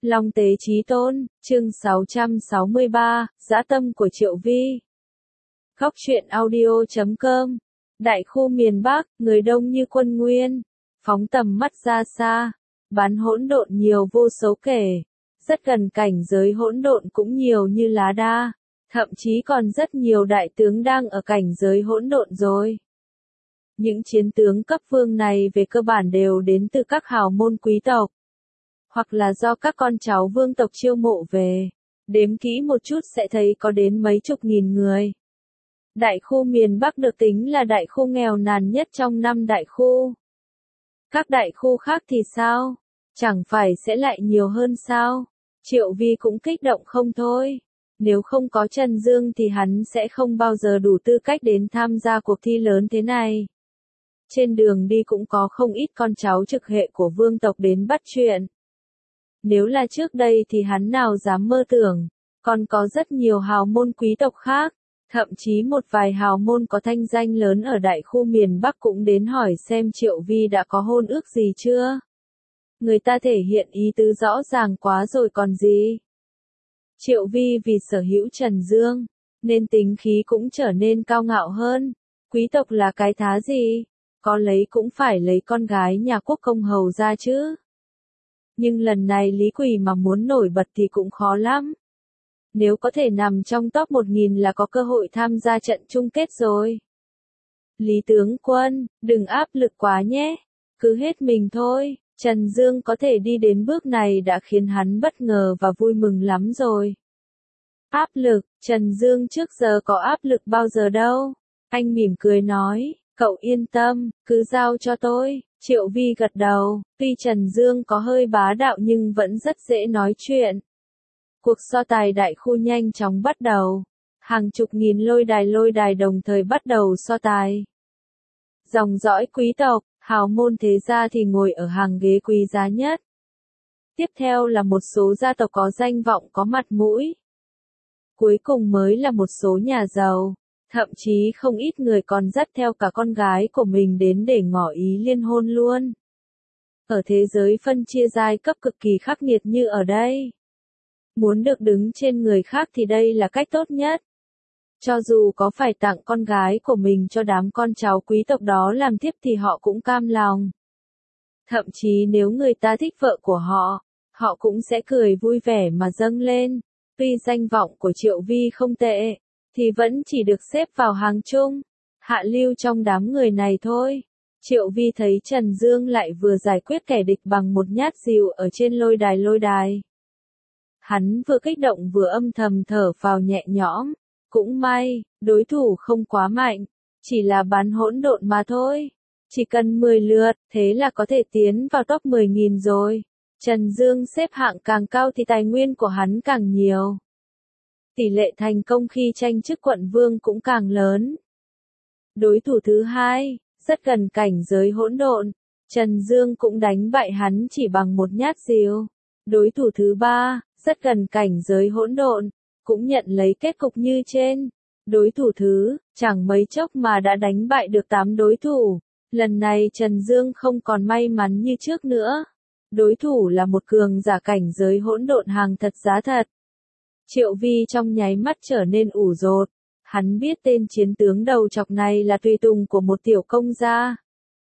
Long Tế Chí Tôn, chương 663, Dã tâm của Triệu Vi. Góc truyện audio.com. Đại khu miền Bắc, người đông như quân nguyên. Phóng tầm mắt ra xa, bán hỗn độn nhiều vô số kể. Rất gần cảnh giới hỗn độn cũng nhiều như lá đa. Thậm chí còn rất nhiều đại tướng đang ở cảnh giới hỗn độn rồi. Những chiến tướng cấp vương này về cơ bản đều đến từ các hào môn quý tộc, hoặc là do các con cháu vương tộc chiêu mộ về. Đếm kỹ một chút sẽ thấy có đến mấy chục nghìn người. Đại khu miền Bắc được tính là đại khu nghèo nàn nhất trong 5 đại khu. Các đại khu khác thì sao? Chẳng phải sẽ lại nhiều hơn sao? Triệu Vi cũng kích động không thôi. Nếu không có Trần Dương thì hắn sẽ không bao giờ đủ tư cách đến tham gia cuộc thi lớn thế này. Trên đường đi cũng có không ít con cháu trực hệ của vương tộc đến bắt chuyện. Nếu là trước đây thì hắn nào dám mơ tưởng, còn có rất nhiều hào môn quý tộc khác, thậm chí một vài hào môn có thanh danh lớn ở đại khu miền Bắc cũng đến hỏi xem Triệu Vi đã có hôn ước gì chưa. Người ta thể hiện ý tứ rõ ràng quá rồi còn gì. Triệu Vi vì sở hữu Trần Dương, nên tính khí cũng trở nên cao ngạo hơn. Quý tộc là cái thá gì? Có lấy cũng phải lấy con gái nhà quốc công hầu ra chứ. Nhưng lần này Lý Quỳ mà muốn nổi bật thì cũng khó lắm. Nếu có thể nằm trong top 1000 là có cơ hội tham gia trận chung kết rồi. Lý tướng quân, đừng áp lực quá nhé. Cứ hết mình thôi. Trần Dương có thể đi đến bước này đã khiến hắn bất ngờ và vui mừng lắm rồi. Áp lực, Trần Dương trước giờ có áp lực bao giờ đâu. Anh mỉm cười nói, cậu yên tâm, cứ giao cho tôi. Triệu Vi gật đầu, tuy Trần Dương có hơi bá đạo nhưng vẫn rất dễ nói chuyện. Cuộc so tài đại khu nhanh chóng bắt đầu. Hàng chục nghìn lôi đài đồng thời bắt đầu so tài. Dòng dõi quý tộc, hào môn thế gia thì ngồi ở hàng ghế quý giá nhất. Tiếp theo là một số gia tộc có danh vọng có mặt mũi. Cuối cùng mới là một số nhà giàu. Thậm chí không ít người còn dắt theo cả con gái của mình đến để ngỏ ý liên hôn luôn. Ở thế giới phân chia giai cấp cực kỳ khắc nghiệt như ở đây. Muốn được đứng trên người khác thì đây là cách tốt nhất. Cho dù có phải tặng con gái của mình cho đám con cháu quý tộc đó làm thiếp thì họ cũng cam lòng. Thậm chí nếu người ta thích vợ của họ, họ cũng sẽ cười vui vẻ mà dâng lên. Tuy danh vọng của Triệu Vi không tệ, thì vẫn chỉ được xếp vào hàng chung, hạ lưu trong đám người này thôi. Triệu Vi thấy Trần Dương lại vừa giải quyết kẻ địch bằng một nhát dìu ở trên lôi đài. Hắn vừa kích động vừa âm thầm thở phào nhẹ nhõm. Cũng may, đối thủ không quá mạnh, chỉ là bán hỗn độn mà thôi. Chỉ cần 10 lượt, thế là có thể tiến vào top 10.000 rồi. Trần Dương xếp hạng càng cao thì tài nguyên của hắn càng nhiều. Tỷ lệ thành công khi tranh chức quận vương cũng càng lớn. Đối thủ thứ hai, rất gần cảnh giới hỗn độn, Trần Dương cũng đánh bại hắn chỉ bằng một nhát dìu. Đối thủ thứ ba, rất gần cảnh giới hỗn độn, cũng nhận lấy kết cục như trên. Đối thủ thứ, chẳng mấy chốc mà đã đánh bại được 8 đối thủ. Lần này Trần Dương không còn may mắn như trước nữa. Đối thủ là một cường giả cảnh giới hỗn độn hàng thật giá thật. Triệu Vi trong nháy mắt trở nên ủ rột. Hắn biết tên chiến tướng đầu chọc này là tùy tùng của một tiểu công gia.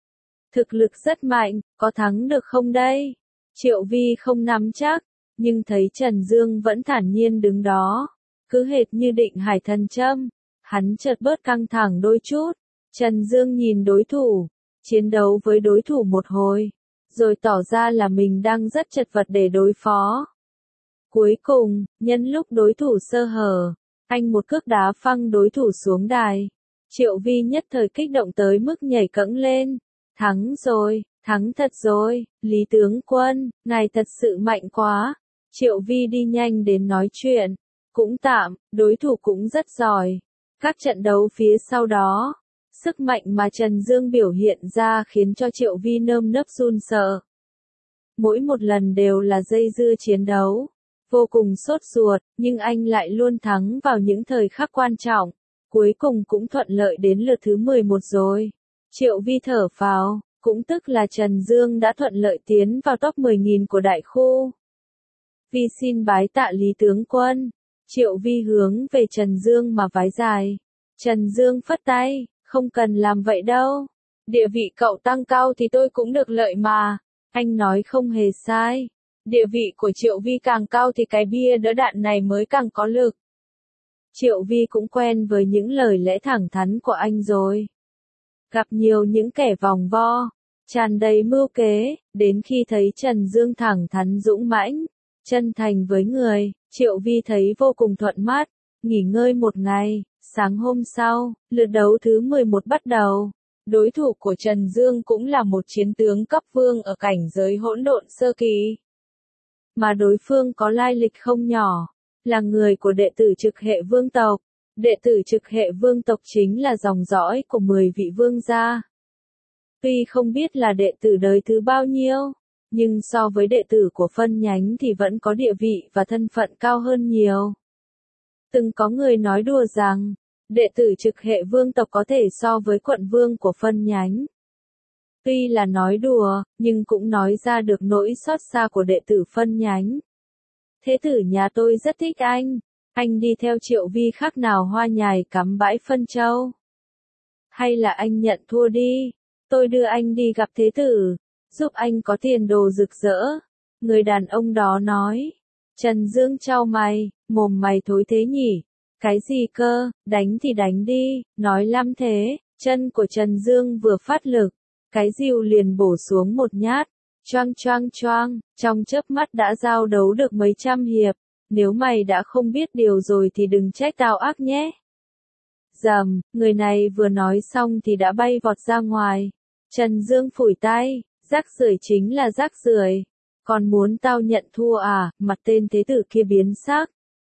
Thực lực rất mạnh, có thắng được không đây? Triệu Vi không nắm chắc, nhưng thấy Trần Dương vẫn thản nhiên đứng đó, cứ hệt như định hải thần châm. Hắn chợt bớt căng thẳng đôi chút. Trần Dương nhìn đối thủ, chiến đấu với đối thủ một hồi, rồi tỏ ra là mình đang rất chật vật để đối phó. Cuối cùng, nhân lúc đối thủ sơ hở, anh một cước đá phăng đối thủ xuống đài. Triệu Vi nhất thời kích động tới mức nhảy cẫng lên. Thắng rồi, thắng thật rồi, Lý tướng quân, ngài thật sự mạnh quá. Triệu Vi đi nhanh đến nói chuyện. Cũng tạm, đối thủ cũng rất giỏi. Các trận đấu phía sau đó, sức mạnh mà Trần Dương biểu hiện ra khiến cho Triệu Vi nơm nớp run sợ. Mỗi một lần đều là dây dưa chiến đấu. Vô cùng sốt ruột, nhưng anh lại luôn thắng vào những thời khắc quan trọng. Cuối cùng cũng thuận lợi đến lượt thứ 11 rồi. Triệu Vi thở phào, cũng tức là Trần Dương đã thuận lợi tiến vào top 10.000 của đại khu. Vi xin bái tạ Lý tướng quân. Triệu Vi hướng về Trần Dương mà vái dài. Trần Dương phất tay, không cần làm vậy đâu. Địa vị cậu tăng cao thì tôi cũng được lợi mà. Anh nói không hề sai. Địa vị của Triệu Vi càng cao thì cái bia đỡ đạn này mới càng có lực. Triệu Vi cũng quen với những lời lẽ thẳng thắn của anh rồi. Gặp nhiều những kẻ vòng vo, tràn đầy mưu kế, đến khi thấy Trần Dương thẳng thắn dũng mãnh, chân thành với người, Triệu Vi thấy vô cùng thuận mắt. Nghỉ ngơi một ngày, sáng hôm sau, lượt đấu thứ 11 bắt đầu. Đối thủ của Trần Dương cũng là một chiến tướng cấp vương ở cảnh giới hỗn độn sơ kỳ. Mà đối phương có lai lịch không nhỏ, là người của đệ tử trực hệ vương tộc. Đệ tử trực hệ vương tộc chính là dòng dõi của 10 vị vương gia. Tuy không biết là đệ tử đời thứ bao nhiêu, nhưng so với đệ tử của phân nhánh thì vẫn có địa vị và thân phận cao hơn nhiều. Từng có người nói đùa rằng, đệ tử trực hệ vương tộc có thể so với quận vương của phân nhánh. Tuy là nói đùa, nhưng cũng nói ra được nỗi xót xa của đệ tử phân nhánh. Thế tử nhà tôi rất thích anh đi theo Triệu Vi khác nào hoa nhài cắm bãi phân châu. Hay là anh nhận thua đi, tôi đưa anh đi gặp thế tử, giúp anh có tiền đồ rực rỡ. Người đàn ông đó nói. Trần Dương chau mày, mồm mày thối thế nhỉ, cái gì cơ, đánh thì đánh đi, nói lắm thế. Chân của Trần Dương vừa phát lực, cái dìu liền bổ xuống một nhát, choang choang choang, trong chớp mắt đã giao đấu được mấy trăm hiệp. Nếu mày đã không biết điều rồi thì đừng trách tao ác nhé. Rầm, người này vừa nói xong thì đã bay vọt ra ngoài. Trần Dương phủi tay, rác rưởi chính là rác rưởi. Còn muốn tao nhận thua à? Mặt tên thế tử kia biến sắc.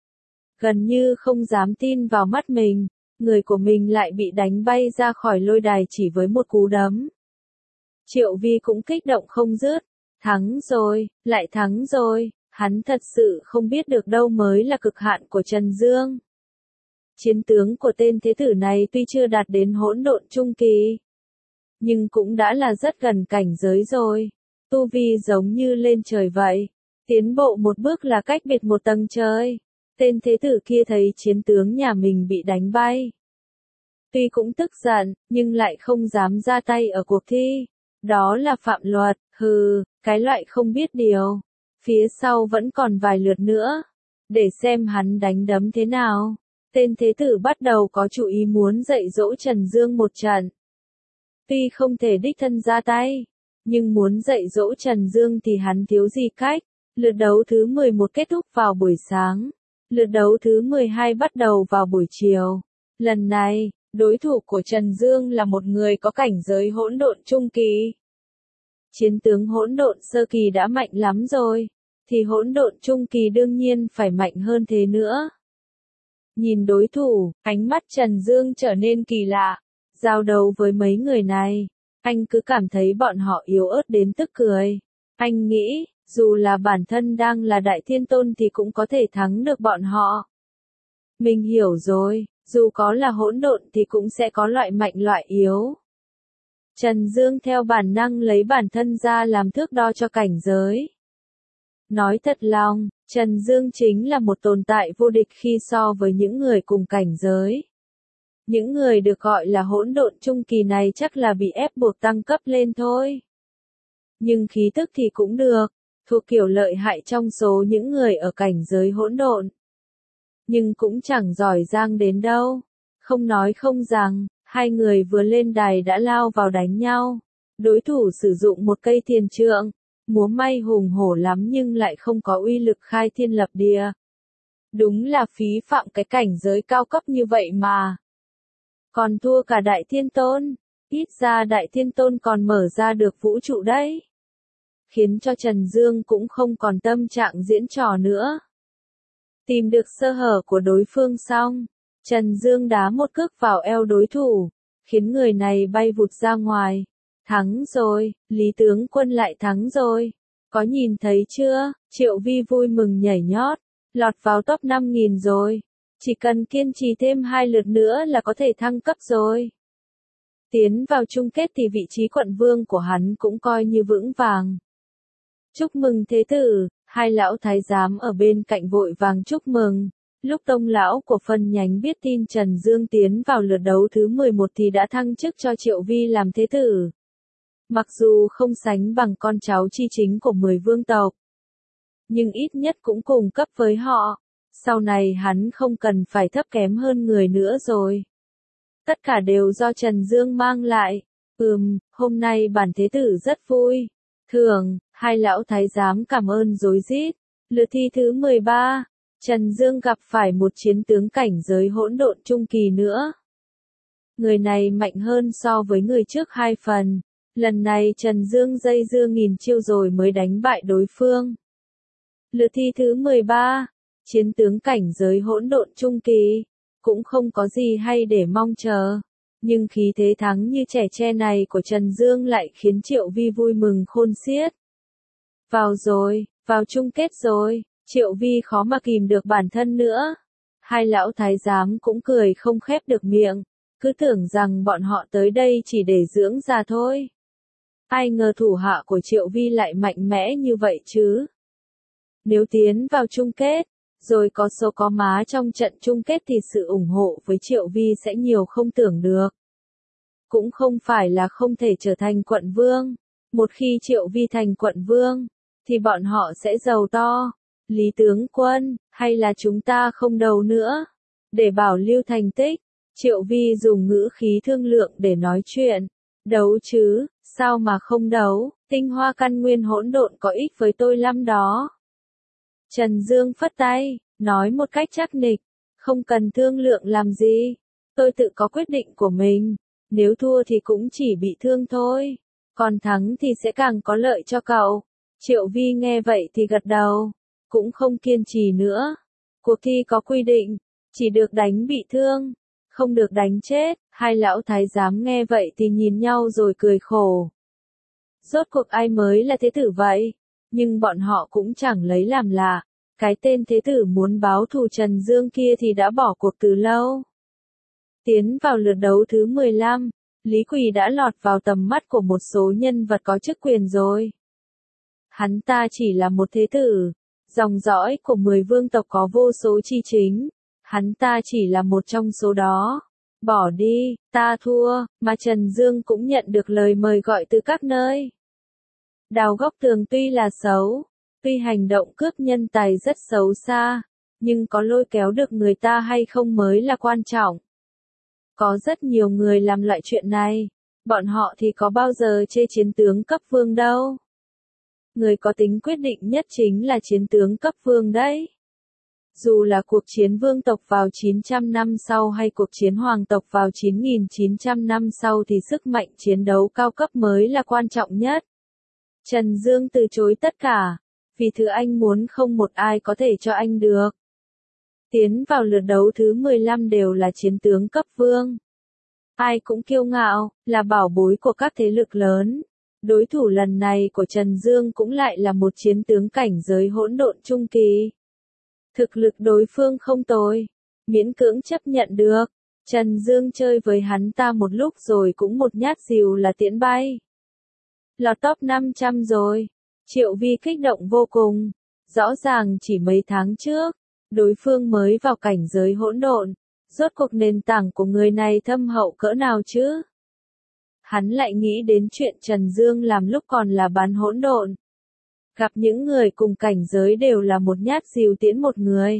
Gần như không dám tin vào mắt mình, người của mình lại bị đánh bay ra khỏi lôi đài chỉ với một cú đấm. Triệu Vi cũng kích động không dứt. Thắng rồi, lại thắng rồi. Hắn thật sự không biết được đâu mới là cực hạn của Trần Dương. Chiến tướng của tên thế tử này tuy chưa đạt đến hỗn độn trung kỳ, nhưng cũng đã là rất gần cảnh giới rồi. Tu vi giống như lên trời vậy. Tiến bộ một bước là cách biệt một tầng trời. Tên thế tử kia thấy chiến tướng nhà mình bị đánh bay. Tuy cũng tức giận, nhưng lại không dám ra tay ở cuộc thi. Đó là phạm luật, hừ, cái loại không biết điều. Phía sau vẫn còn vài lượt nữa. Để xem hắn đánh đấm thế nào. Tên thế tử bắt đầu có chủ ý muốn dạy dỗ Trần Dương một trận. Tuy không thể đích thân ra tay, nhưng muốn dạy dỗ Trần Dương thì hắn thiếu gì cách. Lượt đấu thứ 11 kết thúc vào buổi sáng. Lượt đấu thứ 12 bắt đầu vào buổi chiều. Lần này, đối thủ của Trần Dương là một người có cảnh giới hỗn độn trung kỳ. Chiến tướng hỗn độn sơ kỳ đã mạnh lắm rồi, thì hỗn độn trung kỳ đương nhiên phải mạnh hơn thế nữa. Nhìn đối thủ, ánh mắt Trần Dương trở nên kỳ lạ. Giao đấu với mấy người này, anh cứ cảm thấy bọn họ yếu ớt đến tức cười. Anh nghĩ, dù là bản thân đang là đại thiên tôn thì cũng có thể thắng được bọn họ. Mình hiểu rồi, dù có là hỗn độn thì cũng sẽ có loại mạnh loại yếu. Trần Dương theo bản năng lấy bản thân ra làm thước đo cho cảnh giới. Nói thật lòng, Trần Dương chính là một tồn tại vô địch khi so với những người cùng cảnh giới. Những người được gọi là hỗn độn trung kỳ này chắc là bị ép buộc tăng cấp lên thôi. Nhưng khí tức thì cũng được, thuộc kiểu lợi hại trong số những người ở cảnh giới hỗn độn. Nhưng cũng chẳng giỏi giang đến đâu. Không nói không rằng, hai người vừa lên đài đã lao vào đánh nhau. Đối thủ sử dụng một cây thiền trượng, múa may hùng hổ lắm nhưng lại không có uy lực khai thiên lập địa. Đúng là phí phạm cái cảnh giới cao cấp như vậy mà. Còn thua cả đại thiên tôn, ít ra đại thiên tôn còn mở ra được vũ trụ đấy. Khiến cho Trần Dương cũng không còn tâm trạng diễn trò nữa. Tìm được sơ hở của đối phương xong, Trần Dương đá một cước vào eo đối thủ, khiến người này bay vụt ra ngoài. Thắng rồi, Lý tướng quân lại thắng rồi. Có nhìn thấy chưa, Triệu Vi vui mừng nhảy nhót, lọt vào top 5.000 rồi. Chỉ cần kiên trì thêm 2 lượt nữa là có thể thăng cấp rồi. Tiến vào chung kết thì vị trí quận vương của hắn cũng coi như vững vàng. Chúc mừng thế tử, Hai lão thái giám ở bên cạnh vội vàng chúc mừng. Lúc tông lão của phân nhánh biết tin Trần Dương tiến vào lượt đấu thứ 11 thì đã thăng chức cho Triệu Vi làm thế tử. Mặc dù không sánh bằng con cháu chi chính của 10 vương tộc, nhưng ít nhất cũng cùng cấp với họ. Sau này hắn không cần phải thấp kém hơn người nữa rồi. Tất cả đều do Trần Dương mang lại. Hôm nay bản thế tử rất vui. Thường, hai lão thái giám cảm ơn rối rít. Lượt thi thứ 13, Trần Dương gặp phải một chiến tướng cảnh giới hỗn độn trung kỳ nữa. Người này mạnh hơn so với người trước 2 phần. Lần này Trần Dương dây dưa nghìn chiêu rồi mới đánh bại đối phương. Lượt thi thứ 13, chiến tướng cảnh giới hỗn độn trung kỳ, cũng không có gì hay để mong chờ. Nhưng khí thế thắng như trẻ tre này của Trần Dương lại khiến Triệu Vi vui mừng khôn xiết. Vào rồi, vào chung kết rồi, Triệu Vi khó mà kìm được bản thân nữa. Hai lão thái giám cũng cười không khép được miệng, cứ tưởng rằng bọn họ tới đây chỉ để dưỡng già thôi. Ai ngờ thủ hạ của Triệu Vi lại mạnh mẽ như vậy chứ. Nếu tiến vào chung kết, rồi có số có má trong trận chung kết thì sự ủng hộ với Triệu Vi sẽ nhiều không tưởng được. Cũng không phải là không thể trở thành quận vương. Một khi Triệu Vi thành quận vương, thì bọn họ sẽ giàu to. Lý tướng quân, hay là chúng ta không đấu nữa? Để bảo lưu thành tích, Triệu Vi dùng ngữ khí thương lượng để nói chuyện. Đấu chứ, sao mà không đấu, tinh hoa căn nguyên hỗn độn có ích với tôi lắm đó. Trần Dương phất tay, nói một cách chắc nịch, không cần thương lượng làm gì, tôi tự có quyết định của mình, nếu thua thì cũng chỉ bị thương thôi, còn thắng thì sẽ càng có lợi cho cậu. Triệu Vi nghe vậy thì gật đầu, cũng không kiên trì nữa. Cuộc thi có quy định, chỉ được đánh bị thương, không được đánh chết. Hai lão thái giám nghe vậy thì nhìn nhau rồi cười khổ. Rốt cuộc ai mới là thế tử vậy? Nhưng bọn họ cũng chẳng lấy làm lạ. Cái tên thế tử muốn báo thù Trần Dương kia thì đã bỏ cuộc từ lâu. Tiến vào lượt đấu thứ 15, Lý Quỳ đã lọt vào tầm mắt của một số nhân vật có chức quyền rồi. Hắn ta chỉ là một thế tử, dòng dõi của 10 vương tộc có vô số chi chính. Hắn ta chỉ là một trong số đó. Bỏ đi, ta thua, mà Trần Dương cũng nhận được lời mời gọi từ các nơi. Đào Góc Tường tuy là xấu, tuy hành động cướp nhân tài rất xấu xa, nhưng có lôi kéo được người ta hay không mới là quan trọng. Có rất nhiều người làm loại chuyện này, bọn họ thì có bao giờ chê chiến tướng cấp vương đâu. Người có tính quyết định nhất chính là chiến tướng cấp vương đấy. Dù là cuộc chiến vương tộc vào 900 năm sau hay cuộc chiến hoàng tộc vào 9.900 năm sau thì sức mạnh chiến đấu cao cấp mới là quan trọng nhất. Trần Dương từ chối tất cả, vì thứ anh muốn không một ai có thể cho anh được. Tiến vào lượt đấu thứ 15 đều là chiến tướng cấp vương. Ai cũng kiêu ngạo, là bảo bối của các thế lực lớn. Đối thủ lần này của Trần Dương cũng lại là một chiến tướng cảnh giới hỗn độn trung kỳ. Thực lực đối phương không tồi, miễn cưỡng chấp nhận được. Trần Dương chơi với hắn ta một lúc rồi cũng một nhát dìu là tiễn bay. Lọt top 500 rồi. Triệu Vi kích động vô cùng. Rõ ràng chỉ mấy tháng trước, đối phương mới vào cảnh giới hỗn độn. Rốt cuộc nền tảng của người này thâm hậu cỡ nào chứ? Hắn lại nghĩ đến chuyện Trần Dương làm lúc còn là bán hỗn độn. Gặp những người cùng cảnh giới đều là một nhát dìu tiễn một người.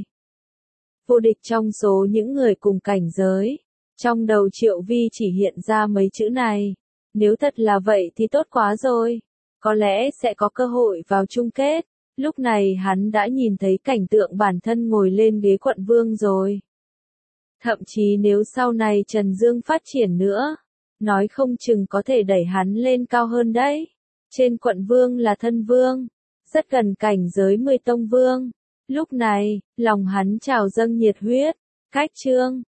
Vô địch trong số những người cùng cảnh giới. Trong đầu Triệu Vi chỉ hiện ra mấy chữ này. Nếu thật là vậy thì tốt quá rồi. Có lẽ sẽ có cơ hội vào chung kết. Lúc này hắn đã nhìn thấy cảnh tượng bản thân ngồi lên ghế quận vương rồi. Thậm chí nếu sau này Trần Dương phát triển nữa, nói không chừng có thể đẩy hắn lên cao hơn đấy. Trên quận vương là thân vương, rất gần cảnh giới 10 tông vương. Lúc này, lòng hắn trào dâng nhiệt huyết. Cách chương